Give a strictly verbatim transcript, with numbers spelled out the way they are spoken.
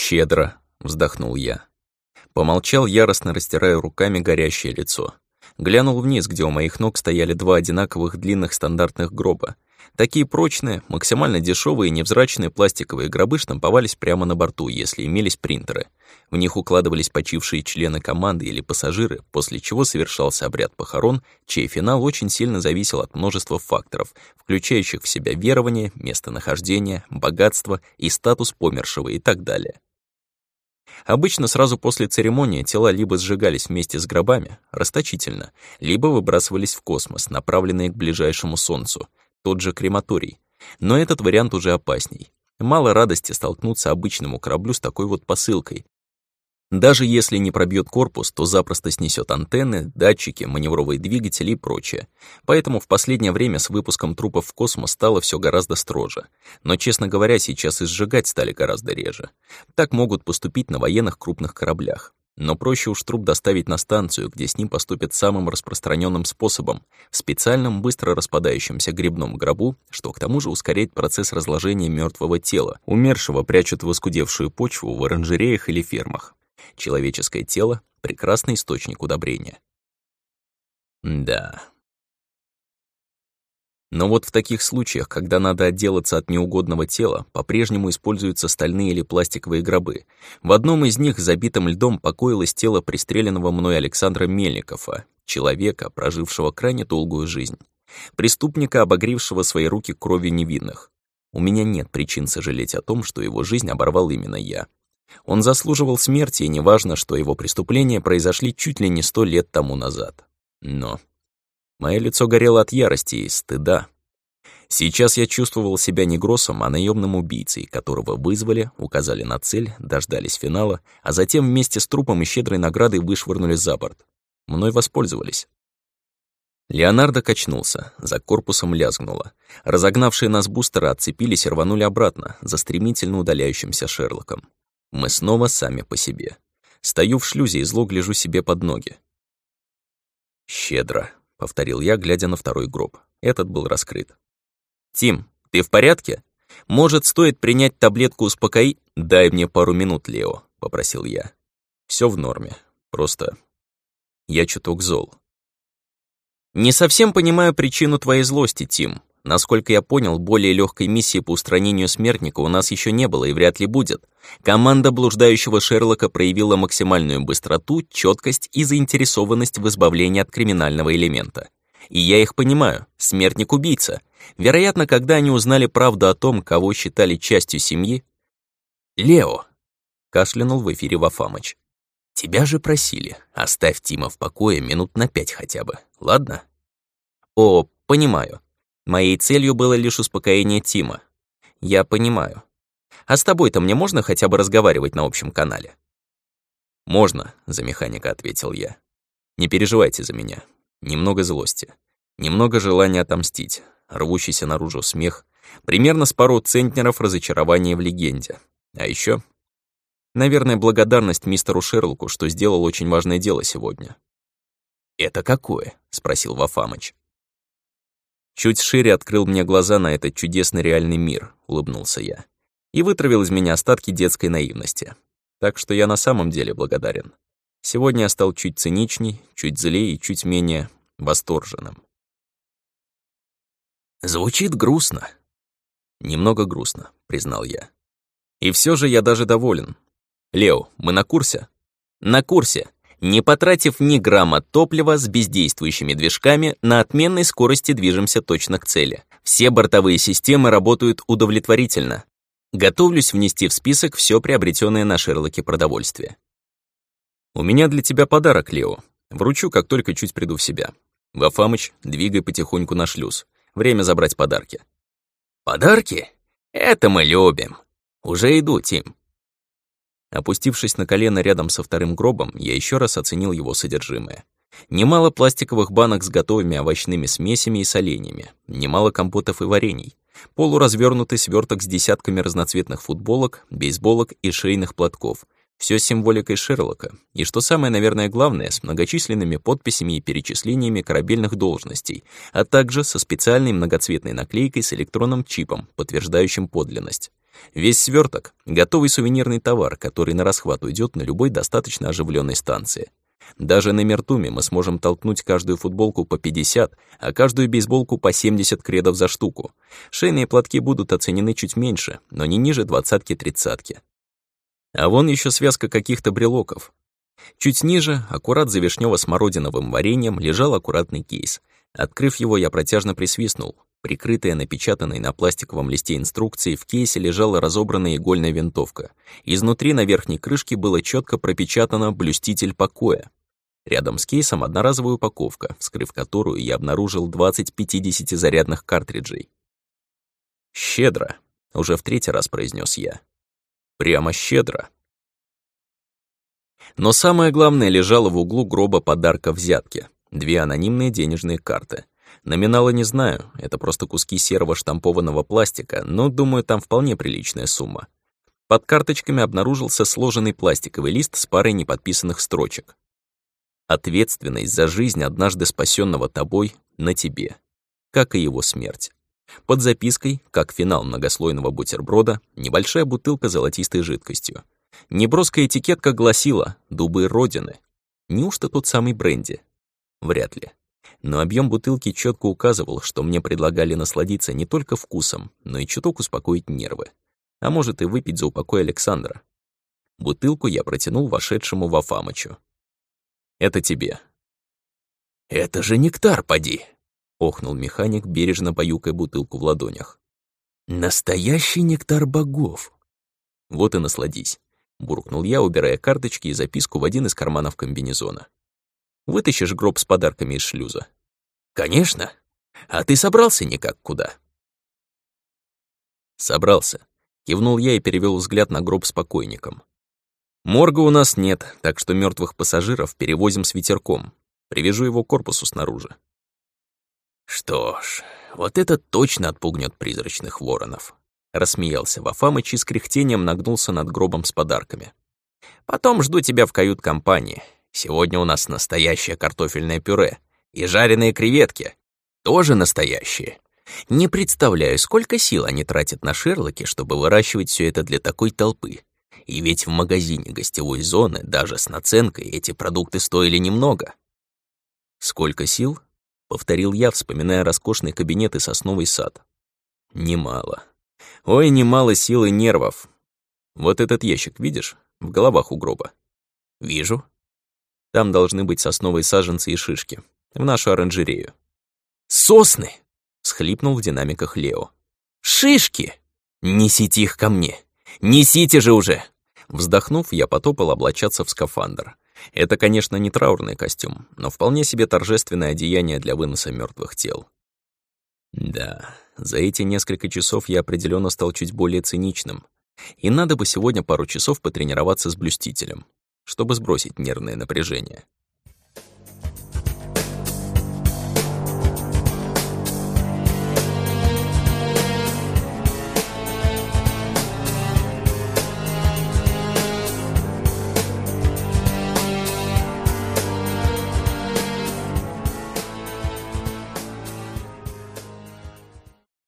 «Щедро», — вздохнул я. Помолчал, яростно растирая руками горящее лицо. Глянул вниз, где у моих ног стояли два одинаковых длинных стандартных гроба. Такие прочные, максимально дешевые и невзрачные пластиковые гробы штамповались прямо на борту, если имелись принтеры. В них укладывались почившие члены команды или пассажиры, после чего совершался обряд похорон, чей финал очень сильно зависел от множества факторов, включающих в себя верование, местонахождение, богатство и статус помершего и так далее. Обычно сразу после церемонии тела либо сжигались вместе с гробами, расточительно, либо выбрасывались в космос, направленные к ближайшему Солнцу, тот же крематорий. Но этот вариант уже опасней. Мало радости столкнуться обычному кораблю с такой вот посылкой. Даже если не пробьет корпус, то запросто снесет антенны, датчики, маневровые двигатели и прочее. Поэтому в последнее время с выпуском трупов в космос стало все гораздо строже. Но, честно говоря, сейчас и сжигать стали гораздо реже. Так могут поступить на военных крупных кораблях. Но проще уж труп доставить на станцию, где с ним поступят самым распространенным способом — в специальном быстро распадающемся грибном гробу, что к тому же ускоряет процесс разложения мертвого тела. Умершего прячут в оскудевшую почву в оранжереях или фермах. Человеческое тело — прекрасный источник удобрения. Да. Но вот в таких случаях, когда надо отделаться от неугодного тела, по-прежнему используются стальные или пластиковые гробы. В одном из них, забитым льдом, покоилось тело пристреленного мной Александра Мельникова, человека, прожившего крайне долгую жизнь. Преступника, обогревшего свои руки кровью невинных. У меня нет причин сожалеть о том, что его жизнь оборвал именно я. Он заслуживал смерти, и неважно, что его преступления произошли чуть ли не сто лет тому назад. Но мое лицо горело от ярости и стыда. Сейчас я чувствовал себя не Гроссом, а наемным убийцей, которого вызвали, указали на цель, дождались финала, а затем вместе с трупом и щедрой наградой вышвырнули за борт. Мной воспользовались. Леонардо качнулся, за корпусом лязгнуло. Разогнавшие нас бустеры отцепились и рванули обратно, за стремительно удаляющимся Шерлоком. Мы снова сами по себе. Стою в шлюзе и зло гляжу себе под ноги. «Щедро», — повторил я, глядя на второй гроб. Этот был раскрыт. «Тим, ты в порядке? Может, стоит принять таблетку успокои...» «Дай мне пару минут, Лео», — попросил я. Все в норме. Просто я чуток зол. «Не совсем понимаю причину твоей злости, Тим. Насколько я понял, более легкой миссии по устранению смертника у нас еще не было и вряд ли будет. Команда блуждающего Шерлока проявила максимальную быстроту, четкость и заинтересованность в избавлении от криминального элемента. И я их понимаю, смертник-убийца. Вероятно, когда они узнали правду о том, кого считали частью семьи... «Лео!» — кашлянул в эфире Вафамыч. «Тебя же просили, оставь Тима в покое минут на пять хотя бы, ладно?» «О, понимаю. Моей целью было лишь успокоение Тима. Я понимаю. А с тобой-то мне можно хотя бы разговаривать на общем канале?» «Можно», — за механика ответил я. «Не переживайте за меня. Немного злости. Немного желания отомстить. Рвущийся наружу смех. Примерно с пару центнеров разочарования в легенде. А еще, наверное, благодарность мистеру Шерлоку, что сделал очень важное дело сегодня». «Это какое?» — спросил Вафамыч. Чуть шире открыл мне глаза на этот чудесный реальный мир, улыбнулся я, и вытравил из меня остатки детской наивности. Так что я на самом деле благодарен. Сегодня я стал чуть циничней, чуть злее и чуть менее восторженным. Звучит грустно. Немного грустно, признал я. И все же я даже доволен. Лео, мы на курсе? На курсе. Не потратив ни грамма топлива с бездействующими движками, на отменной скорости движемся точно к цели. Все бортовые системы работают удовлетворительно. Готовлюсь внести в список все приобретенное на Шерлоке продовольствие. У меня для тебя подарок, Лео. Вручу, как только чуть приду в себя. Вафамыч, двигай потихоньку на шлюз. Время забрать подарки. Подарки? Это мы любим. Уже иду, Тим. Опустившись на колено рядом со вторым гробом, я еще раз оценил его содержимое. Немало пластиковых банок с готовыми овощными смесями и соленьями, немало компотов и варений, полуразвернутый сверток с десятками разноцветных футболок, бейсболок и шейных платков. Все с символикой Шерлока, и, что самое, наверное, главное, с многочисленными подписями и перечислениями корабельных должностей, а также со специальной многоцветной наклейкой с электронным чипом, подтверждающим подлинность. Весь сверток — готовый сувенирный товар, который на расхват уйдет на любой достаточно оживленной станции. Даже на Мертуме мы сможем толкнуть каждую футболку по пятьдесят, а каждую бейсболку по семьдесят кредов за штуку. Шейные платки будут оценены чуть меньше, но не ниже двадцатки-тридцатки. А вон еще связка каких-то брелоков. Чуть ниже, аккурат за вишнёво-смородиновым вареньем, лежал аккуратный кейс. Открыв его, я протяжно присвистнул. Прикрытая напечатанной на пластиковом листе инструкции, в кейсе лежала разобранная игольная винтовка. Изнутри на верхней крышке было четко пропечатано «Блюститель покоя». Рядом с кейсом одноразовая упаковка, вскрыв которую я обнаружил двадцать пятидесятизарядных картриджей. «Щедро», — уже в третий раз произнес я. «Прямо щедро». Но самое главное лежало в углу гроба подарка взятки. Две анонимные денежные карты. Номинала не знаю, это просто куски серого штампованного пластика, но, думаю, там вполне приличная сумма. Под карточками обнаружился сложенный пластиковый лист с парой неподписанных строчек. «Ответственность за жизнь однажды спасенного тобой на тебе, как и его смерть». Под запиской, как финал многослойного бутерброда, небольшая бутылка золотистой жидкостью. Неброская этикетка гласила «Дубы Родины». Неужто тот самый бренди? Вряд ли. Но объем бутылки четко указывал, что мне предлагали насладиться не только вкусом, но и чуток успокоить нервы. А может и выпить за упокой Александра. Бутылку я протянул вошедшему Вафамычу. «Это тебе». «Это же нектар, поди!» — охнул механик, бережно баюкая бутылку в ладонях. «Настоящий нектар богов!» «Вот и насладись», — буркнул я, убирая карточки и записку в один из карманов комбинезона. «Вытащишь гроб с подарками из шлюза?» «Конечно! А ты собрался никак куда?» «Собрался», — кивнул я и перевел взгляд на гроб с покойником. «Морга у нас нет, так что мертвых пассажиров перевозим с ветерком. Привяжу его к корпусу снаружи». «Что ж, вот это точно отпугнет призрачных воронов», — рассмеялся Вафамыч и с кряхтением нагнулся над гробом с подарками. «Потом жду тебя в кают-компании. Сегодня у нас настоящее картофельное пюре и жареные креветки. Тоже настоящие. Не представляю, сколько сил они тратят на Шерлоки, чтобы выращивать все это для такой толпы. И ведь в магазине гостевой зоны даже с наценкой эти продукты стоили немного». «Сколько сил?» — повторил я, вспоминая роскошный кабинет и сосновый сад. «Немало. Ой, немало сил и нервов. Вот этот ящик, видишь, в головах у гроба?» «Вижу. Там должны быть сосновые саженцы и шишки. В нашу оранжерею». «Сосны!» — всхлипнул в динамиках Лео. «Шишки! Несите их ко мне! Несите же уже!» Вздохнув, я потопал облачаться в скафандр. Это, конечно, не траурный костюм, но вполне себе торжественное одеяние для выноса мертвых тел. Да, за эти несколько часов я определенно стал чуть более циничным. И надо бы сегодня пару часов потренироваться с блюстителем, чтобы сбросить нервное напряжение.